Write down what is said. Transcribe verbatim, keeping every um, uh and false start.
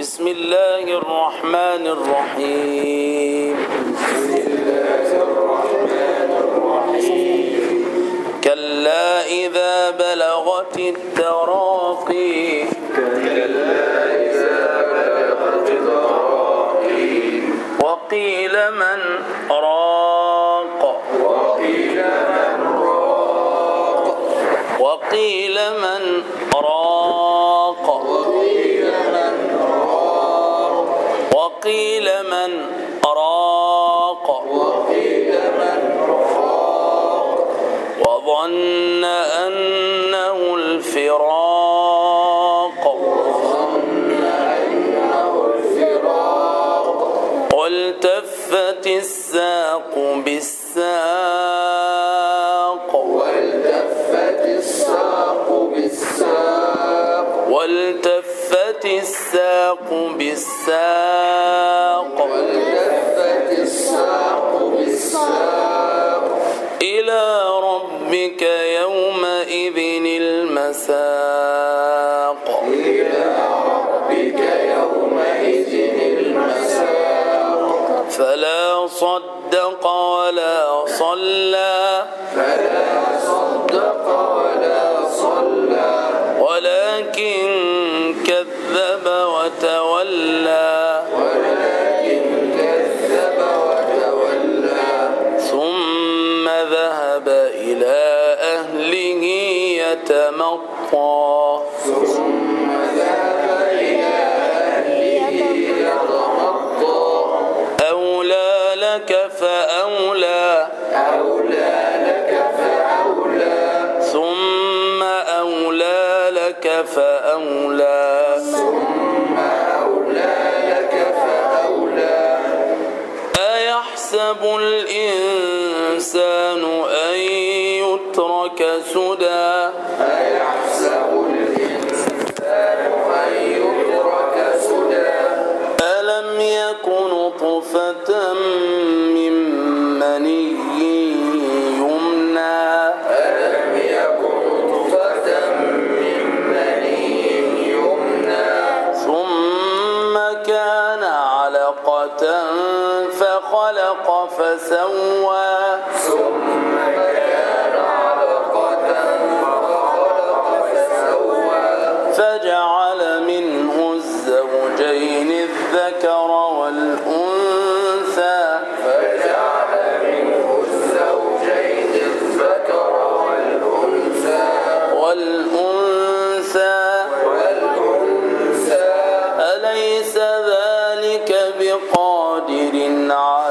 بسم الله الرحمن الرحيم بسم الله الرحمن الرحيم كلا إذا بلغت التراقي كلا إذا بلغت التراقي وقيل من راق وقيل من راق وقيل من راق وقيل من راق وقيل من راق وظن أنه الفراق وظن أنه الفراق والتفت الساق بالساق والتفت الساق بالساق والتفت الساق بالساق والتفت الساق بالساق إلى ربك يومئذ المساق إلى ربك يومئذ المساق فلا صدق ولا صلى فلا صدق ولا صلى ولكن كذب وتولى ولكن كذب وتولى ثم ذهب إلى أهله يتمطى ثم ذهب إلى أهله يتمطى أولى لك فأولى أولى لك فأولى ثم أولى لك فأولى ثم أولى لك فأولى أيحسب الإنسان أن يترك سدى أيحسب الإنسان أن يترك سدى ألم يكن نطفة من مني يمنى ألم يكن نطفة من مني يمنى ثم كان علقة فخلق فسوى ثم كان علقة فخلق فسوى فجعل منه الزوجين الذكر والأنثى فجعل منه الزوجين الذكر والأنثى والأنثى والأنثى أليس ذلك بقادر على